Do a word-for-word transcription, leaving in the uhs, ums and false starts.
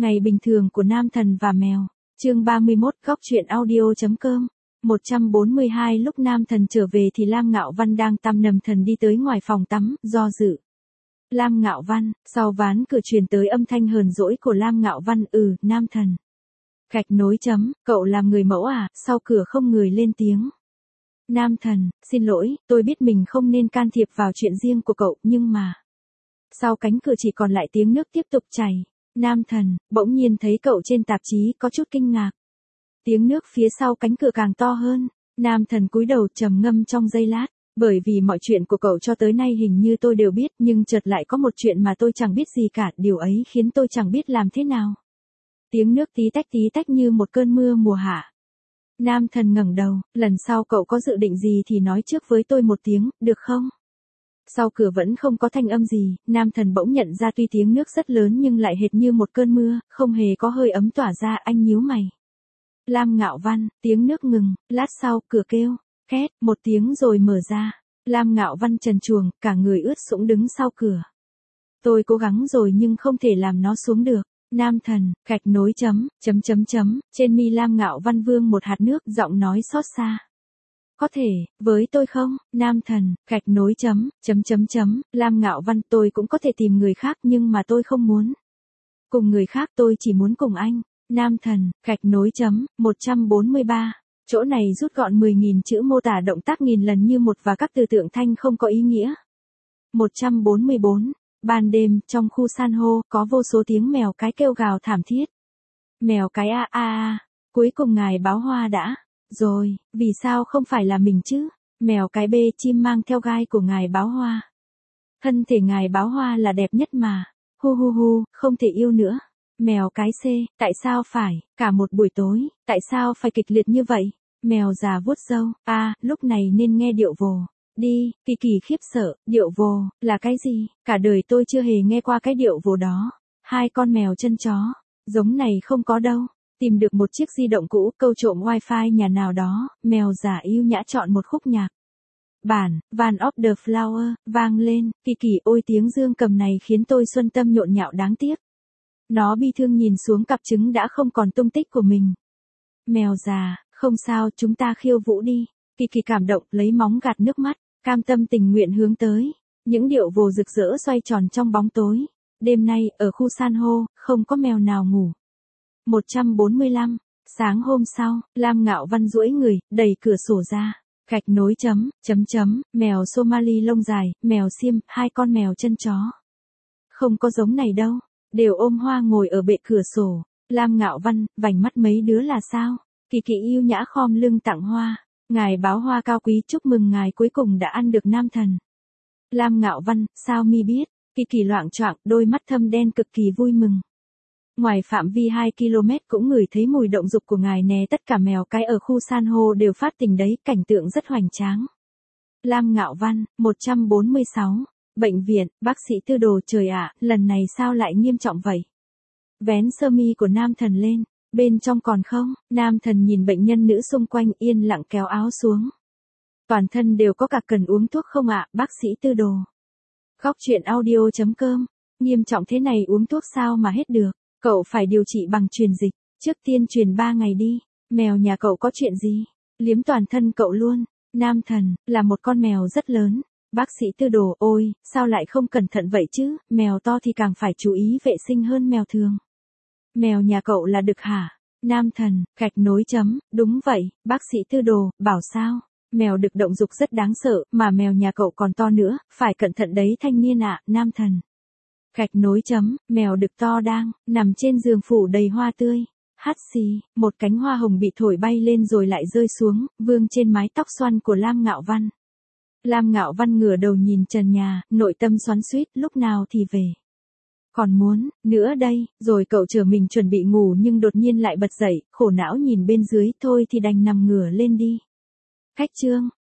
Ngày bình thường của nam thần và mèo. Chương ba mươi mốt, góc truyện audio.com. một trăm bốn mươi hai lúc nam thần trở về thì Lam Ngạo Văn đang tăm nằm thần đi tới ngoài phòng tắm, do dự. Lam Ngạo Văn, sau ván cửa truyền tới âm thanh hờn dỗi của Lam Ngạo Văn, ừ, nam thần. Gạch nối chấm, cậu làm người mẫu à, sau cửa không người lên tiếng. Nam thần, xin lỗi, tôi biết mình không nên can thiệp vào chuyện riêng của cậu, nhưng mà. Sau cánh cửa chỉ còn lại tiếng nước tiếp tục chảy. Nam thần, bỗng nhiên thấy cậu trên tạp chí, có chút kinh ngạc. Tiếng nước phía sau cánh cửa càng to hơn. Nam thần cúi đầu trầm ngâm trong giây lát. Bởi vì mọi chuyện của cậu cho tới nay hình như tôi đều biết, nhưng chợt lại có một chuyện mà tôi chẳng biết gì cả, điều ấy khiến tôi chẳng biết làm thế nào. Tiếng nước tí tách tí tách như một cơn mưa mùa hạ. Nam thần ngẩng đầu, lần sau cậu có dự định gì thì nói trước với tôi một tiếng, được không? Sau cửa vẫn không có thanh âm gì, nam thần bỗng nhận ra tuy tiếng nước rất lớn nhưng lại hệt như một cơn mưa, không hề có hơi ấm tỏa ra, anh nhíu mày. Lam Ngạo Văn, tiếng nước ngừng, lát sau, cửa kêu, két, một tiếng rồi mở ra. Lam Ngạo Văn trần truồng, cả người ướt sũng đứng sau cửa. Tôi cố gắng rồi nhưng không thể làm nó xuống được. Nam thần, gạch nối chấm, chấm chấm chấm, trên mi Lam Ngạo Văn vương một hạt nước, giọng nói xót xa. Có thể, với tôi không? Nam thần, gạch nối chấm, chấm chấm chấm, Lam Ngạo Văn, tôi cũng có thể tìm người khác nhưng mà tôi không muốn. Cùng người khác tôi chỉ muốn cùng anh. Nam thần, gạch nối chấm, một trăm bốn mươi ba. Chỗ này rút gọn mười nghìn chữ mô tả động tác nghìn lần như một và các từ tượng thanh không có ý nghĩa. một trăm bốn mươi bốn. Ban đêm, trong khu san hô, có vô số tiếng mèo cái kêu gào thảm thiết. Mèo cái a a a, cuối cùng ngài báo hoa đã. Rồi, vì sao không phải là mình chứ? Mèo cái B, chim mang theo gai của ngài báo hoa. Thân thể ngài báo hoa là đẹp nhất mà. Hu hu hu, không thể yêu nữa. Mèo cái C, tại sao phải, cả một buổi tối, tại sao phải kịch liệt như vậy? Mèo già vuốt râu, a, à, lúc này nên nghe điệu vồ. Đi, Kỳ Kỳ khiếp sợ, điệu vồ, là cái gì? Cả đời tôi chưa hề nghe qua cái điệu vồ đó. Hai con mèo chân chó, giống này không có đâu. Tìm được một chiếc di động cũ, câu trộm wifi nhà nào đó, mèo già yêu nhã chọn một khúc nhạc. Bản, Van of the Flower, vang lên, Kỳ Kỳ ôi tiếng dương cầm này khiến tôi xuân tâm nhộn nhạo đáng tiếc. Nó bi thương nhìn xuống cặp trứng đã không còn tung tích của mình. Mèo già, không sao, chúng ta khiêu vũ đi. Kỳ Kỳ cảm động, lấy móng gạt nước mắt, cam tâm tình nguyện hướng tới. Những điệu vồ rực rỡ xoay tròn trong bóng tối. Đêm nay, ở khu san hô, không có mèo nào ngủ. một trăm bốn mươi lăm. Sáng hôm sau, Lam Ngạo Văn duỗi người, đẩy cửa sổ ra. Gạch nối chấm, chấm chấm, mèo Somali lông dài, mèo xiêm, hai con mèo chân chó. Không có giống này đâu. Đều ôm hoa ngồi ở bệ cửa sổ. Lam Ngạo Văn, vành mắt mấy đứa là sao? Kỳ Kỳ yêu nhã khom lưng tặng hoa. Ngài báo hoa cao quý, chúc mừng ngài cuối cùng đã ăn được nam thần. Lam Ngạo Văn, sao mi biết? Kỳ Kỳ loạng choạng, đôi mắt thâm đen cực kỳ vui mừng. Ngoài phạm vi hai ki lô mét cũng ngửi thấy mùi động dục của ngài nè, tất cả mèo cái ở khu san hô đều phát tình đấy, cảnh tượng rất hoành tráng. Lam Ngạo Văn, một trăm bốn mươi sáu. Bệnh viện, bác sĩ Tư Đồ, trời ạ, lần này sao lại nghiêm trọng vậy? Vén sơ mi của nam thần lên, bên trong còn không? Nam thần nhìn bệnh nhân nữ xung quanh yên lặng kéo áo xuống. Toàn thân đều có cả, cần uống thuốc không ạ, bác sĩ Tư Đồ? Góc truyện audio.com. Nghiêm trọng thế này uống thuốc sao mà hết được? Cậu phải điều trị bằng truyền dịch, trước tiên truyền ba ngày đi. Mèo nhà cậu có chuyện gì? Liếm toàn thân cậu luôn. Nam thần, là một con mèo rất lớn. Bác sĩ Tư Đồ, ôi, sao lại không cẩn thận vậy chứ, mèo to thì càng phải chú ý vệ sinh hơn mèo thường. Mèo nhà cậu là đực hả? Nam thần, gạch nối chấm, đúng vậy, bác sĩ Tư Đồ, bảo sao? Mèo đực động dục rất đáng sợ, mà mèo nhà cậu còn to nữa, phải cẩn thận đấy thanh niên ạ, nam thần. Gạch nối chấm, mèo đực to đang, nằm trên giường phủ đầy hoa tươi. Hắt xì, một cánh hoa hồng bị thổi bay lên rồi lại rơi xuống, vương trên mái tóc xoăn của Lam Ngạo Văn. Lam Ngạo Văn ngửa đầu nhìn trần nhà, nội tâm xoắn xuýt, lúc nào thì về. Còn muốn, nữa đây, rồi cậu trở mình chuẩn bị ngủ nhưng đột nhiên lại bật dậy, khổ não nhìn bên dưới, thôi thì đành nằm ngửa lên đi. Cách chương,